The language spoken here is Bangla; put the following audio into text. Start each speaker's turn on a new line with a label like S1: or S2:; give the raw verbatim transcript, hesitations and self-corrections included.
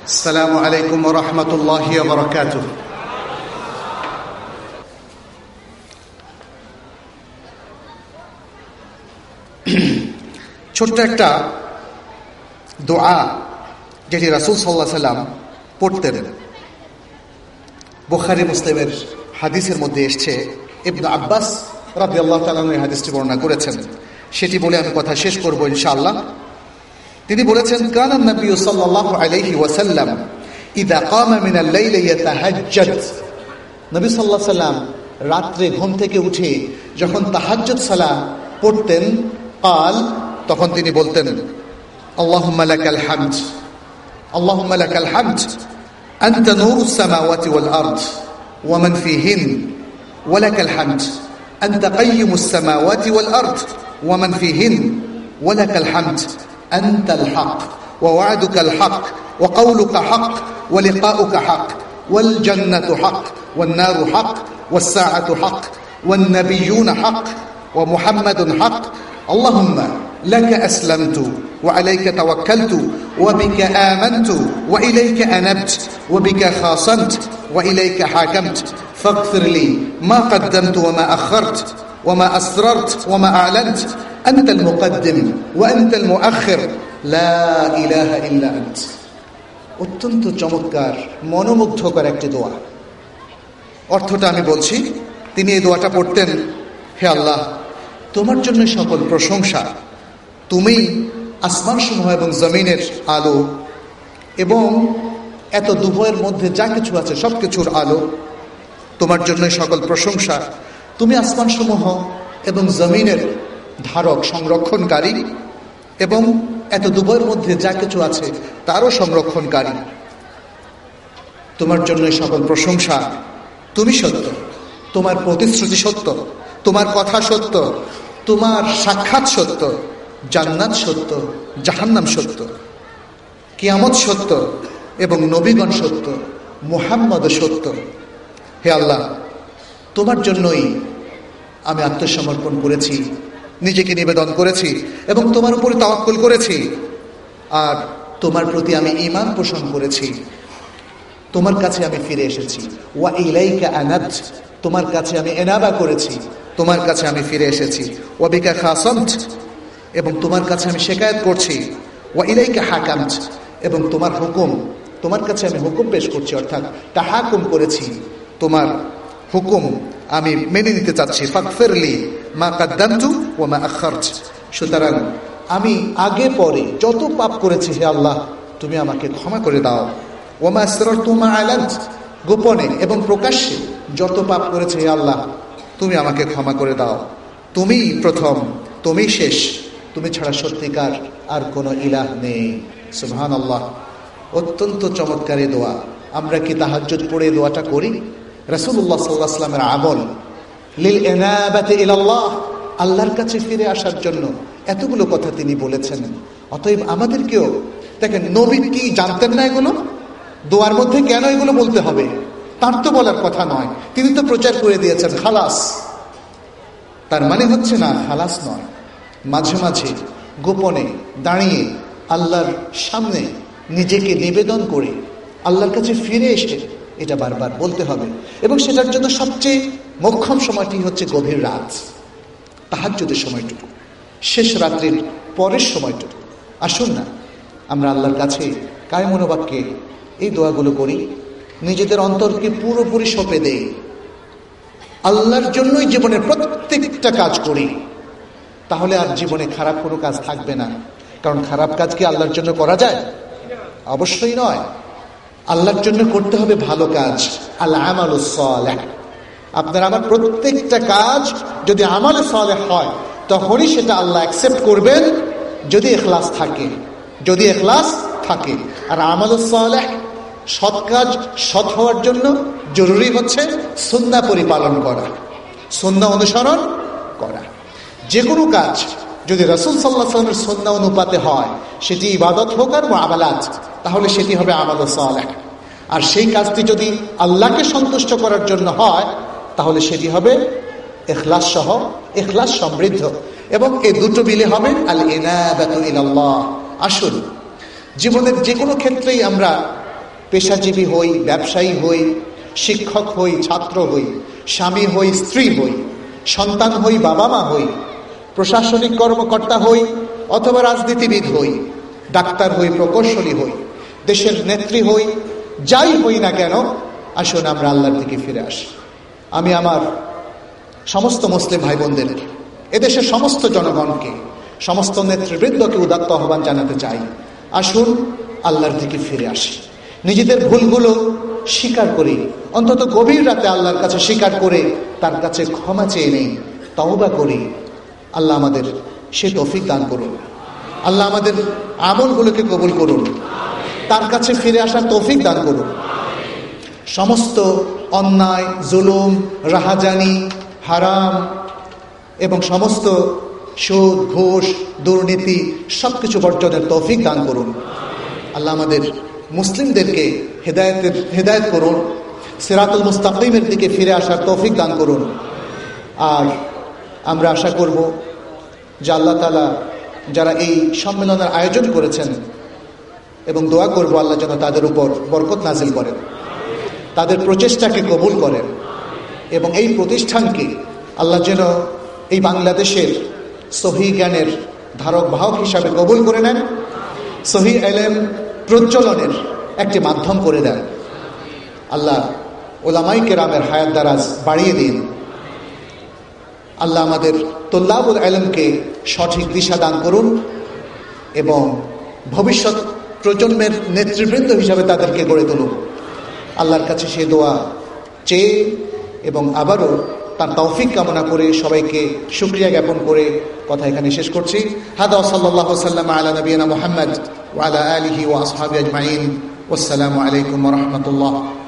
S1: আসসালামু আলাইকুম ওয়া রাহমাতুল্লাহি ওয়া বারাকাতুহু। ছোট্ট একটা দোয়া যেটি রাসূল সাল্লাল্লাহু আলাইহি সাল্লাম পড়তেন, বুখারী মুসলিমের হাদিসের মধ্যে এসেছে। ইবনে আব্বাস রাদিয়াল্লাহু তাআলা এই হাদিসটি বর্ণনা করেছেন। সেটি বলে আমি কথা শেষ করব ইনশাআল্লাহ। তিনি বলেছেন, কানা নবী সাল্লাল্লাহু আলাইহি ওয়াসাল্লাম ইযা কামা মিনাল লাইলি ইয়াতাহাজ্জাদ। নবী সাল্লাল্লাহু আলাইহি সাল্লাম রাত্রে ঘুম থেকে উঠে যখন তাহাজ্জুদ সালাত পড়তেন, কাল তখন তিনি বলতেন, আল্লাহুম্মা লাকাল হামদ, আল্লাহুম্মা লাকাল হামদ, আনতা নূরুস সামাওয়াতি ওয়াল আরদ ওয়া মান ফীহিন, ওয়া লাকাল হামদ, আনতা কাইয়্যুমুস সামাওয়াতি ওয়াল আরদ ওয়া মান ফীহিন, ওয়া লাকাল হামদ, আনতাল হক, ওয়া ওয়া'দুকাল হক, ওয়া কওলুকা হক, ওয়া লিকাউকা হক, ওয়াল জান্নাতু হক, ওয়ান নারু হক, ওয়াস সাআতু হক, ওয়ান নাবিয়্যুনা হক, ওয়া মুহাম্মাদুন হক। আল্লাহুম্মা লাকা আসলামতু ওয়া আলাইকা তাওয়াক্কালতু ওয়া বিকা আমানতু ওয়া ইলাইকা আনাবতু ওয়া বিকা খাসামতু ওয়া ইলাইকা হাকামতু ফাগফির লি মা কদ্দামতু ওয়া মা আখারতু ওয়া মা আসরারতু ওয়া মা আ'লানতু আনতাল মুকদ্দিম ওয়া আনতাল মুআখির লা ইলাহা ইল্লা আনত। অত্যন্ত চমৎকার, মনোমুগ্ধকর একটি দোয়া। অর্থটা আমি বলছি। তিনি এই দোয়াটা পড়তেন, হে আল্লাহ, তোমার জন্য সকল প্রশংসা, তুমি আসমানসমূহ এবং জমিনের আলো এবং এত দুভয়ের মধ্যে যা কিছু আছে সব কিছুর আলো, তোমার জন্য সকল প্রশংসা। তুমি আসমানসমূহ এবং জমিনের ধারক, সংরক্ষণকারী এবং এত দুভয়ের মধ্যে যা কিছু আছে তারও সংরক্ষণকারী। তোমার জন্য সকল প্রশংসা। তুমি সত্য, তোমার প্রতিশ্রুতি সত্য, তোমার কথা সত্য, তোমার সাক্ষাৎ সত্য, জান্নাত সত্য, জাহান্নাম সত্য, কিয়ামত সত্য এবং নবীগণ সত্য, মুহাম্মদ সত্য। হে আল্লাহ, তোমার জন্যই আমি আত্মসমর্পণ করেছি, নিজেকে নিবেদন করেছি এবং তোমার উপরে তাওয়াক্কুল করেছি, আর তোমার প্রতি আমি ঈমান পোষণ করেছি। তোমার কাছে আমি ফিরে এসেছি। ওয়া ইলাইকা আনাবত, তোমার কাছে আমি এনাবা করেছি, তোমার কাছে আমি ফিরে এসেছি। ওয়া বিকা খাসামত, এবং তোমার কাছে আমি শিকায়াত করছি। ওয়া ইলাইকা হাকামত, এবং তোমার হুকুম, তোমার কাছে আমি হুকুম পেশ করছি, অর্থাৎ তাহাকুম করেছি, তোমার হুকুম আমি মেনে নিতে চাচ্ছি। ফাগফিরলি মা কদ্দামতু ওয়া মা আখারতু। সুতরাং আমি আগে পরে যত পাপ করেছি, হে আল্লাহ, তুমি আমাকে ক্ষমা করে দাও। ওয়া মা আসরারতু মা আ'লানতু, গোপনে এবং প্রকাশ্যে যত পাপ করেছে, হে আল্লাহ, তুমি আমাকে ক্ষমা করে দাও। তুমি প্রথম, তুমি শেষ, তুমি ছাড়া সত্যিকার আর কোনো ইলাহ নেই। সুবহানাল্লাহ। অত্যন্ত চমৎকার এই দোয়া। আমরা কি তাহাজ্জুদ পড়ে দোয়াটা করি? রাসূলুল্লাহ সাল্লাল্লাহু আলাইহি ওয়াসাল্লামের আমল লিল ইনাবাতি ইলাল্লাহ, আল্লাহর কাছে ফিরে আসার জন্য এতগুলো কথা তিনি বলেছেন। অতএব আমাদেরকেও দেখেন, নবী কি জানতেন না এগুলো? দোয়ার মধ্যে কেন এগুলো বলতে হবে? তার তো বলার কথা নয়, তিনি তো প্রচার করে দিয়েছেন খালাস। তার মানে হচ্ছে না খালাস নয়, মাঝে মাঝে গোপনে দাঁড়িয়ে আল্লাহর সামনে নিজেকে নিবেদন করে আল্লাহর কাছে ফিরে এসে এটা বারবার বলতে হবে। এবং সেটার জন্য সবচেয়ে মোক্ষম সময়টি হচ্ছে গভীর রাত, তাহাজ্জুদের সময়টুকু, শেষ রাত্রির পরের সময়টুকু। আসুন না আমরা আল্লাহর কাছে কায় মনোবাক্যে এই দোয়াগুলো করি, নিজেদের অন্তরকে পুরোপুরি সঁপে দেই, আল্লাহর জন্যই জীবনের প্রত্যেকটা কাজ করি। তাহলে আর জীবনে খারাপ কোনো কাজ থাকবে না। কারণ খারাপ কাজ কি আল্লাহর জন্য করা যায়? অবশ্যই নয়। আল্লাহর জন্য করতে হবে ভালো কাজ, আল আমালুস সালেহ। আপনার আমার প্রত্যেকটা কাজ যদি আমালে সালেহ হয়, তখনই সেটা আল্লাহ অ্যাকসেপ্ট করবেন, যদি ইখলাস থাকে, যদি ইখলাস থাকে। আর আমালুস সালেহ, সৎ কাজ সৎ হওয়ার জন্য জরুরি হচ্ছে সুন্নাহ পরিপালন করা, সুন্নাহ অনুসরণ করা। যে কোনো কাজ যদি রাসূল সাল্লাল্লাহু আলাইহি ওয়াসাল্লামের সুন্নাহ অনুপাতে হয়, সেটি ইবাদত হোক আর মুআমালাত, তাহলে সেটি হবে আমালুস সালেহ। আর সেই কাজটি যদি আল্লাহকে সন্তুষ্ট করার জন্য হয়, তাহলে সেটি হবে ইখলাস সহ, ইখলাস সমৃদ্ধ। এবং এই দুটো মিলে হবে আল ইনাবাতু ইলাল্লাহ। আসুন, জীবনের যে কোনো ক্ষেত্রেই আমরা পেশাজীবী হই, ব্যবসায়ী হই, শিক্ষক হই, ছাত্র হই, স্বামী হই, স্ত্রী হই, সন্তান হই, বাবা মা হই, প্রশাসনিক কর্মকর্তা হই অথবা রাজনীতিবিদ হই, ডাক্তার হই, প্রকৌশলী হই, দেশের নেত্রী হই, যাই হই না কেন, আসুন আমরা আল্লাহর দিকে ফিরে আসি। আমি আমার সমস্ত মুসলিম ভাই বোনদেরকে, এদেশের সমস্ত জনগণকে, সমস্ত নেতৃবৃন্দকে উদাত্ত আহ্বান জানাতে চাই, আসুন আল্লাহর দিকে ফিরে আসি। নিজেদের ভুলগুলো স্বীকার করি, অন্তত গভীর রাতে আল্লাহর কাছে স্বীকার করে তার কাছে ক্ষমা চেয়ে নেই, তওবা করি। আল্লাহ আমাদের সে তৌফিক দান করুন। আল্লাহ আমাদের আমলগুলোকে কবুল করুন, তার কাছে ফিরে আসার তৌফিক দান করুন। সমস্ত অন্যায়, জুলুম, রাহাজানি, হারাম এবং সমস্ত সুদ, ঘুষ, দুর্নীতি সবকিছু বর্জনের তৌফিক দান করুন। আল্লাহ আমাদের মুসলিমদেরকে হেদায়েতের হেদায়েত করুন, সিরাতুল মুস্তাকিমের দিকে ফিরে আসার তৌফিক দান করুন। আর আমরা আশা করব যে আল্লাহ তাআলা যারা এই সম্মেলনের আয়োজন করেছেন, এবং দোয়া করব আল্লাহ যেন তাদের উপর বরকত নাজিল করেন, তাদের প্রচেষ্টাকে কবুল করেন, এবং এই প্রতিষ্ঠানকে আল্লাহ যেন এই বাংলাদেশের সহি জ্ঞানের ধারক বাহক হিসাবে কবুল করে নেন, সহি ইলম প্রজ্বলনের একটি মাধ্যম করে দেন। আল্লাহ উলামায়ে কেরামের হায়াত দারাজ বাড়িয়ে দিন। আল্লাহ আমাদের তুল্লাবুল ইলমকে সঠিক দিশা দান করুন এবং ভবিষ্যৎ প্রজন্মের নেতৃবৃন্দ হিসাবে তাদেরকে গড়ে তুলুন। আল্লাহর কাছে সে দোয়া চেয়ে এবং আবারও তার তৌফিক কামনা করে সবাইকে শুকরিয়া জ্ঞাপন করে কথা এখানে শেষ করছি। হাদা সাল্লাল্লাহু সাল্লাম আলা নবিয়িনা মুহাম্মদ ওয়া আলা আলিহি ওয়া আসহাবিহি আজমাইন। ওয়াসসালামু আলাইকুম ওয়া রাহমাতুল্লাহ।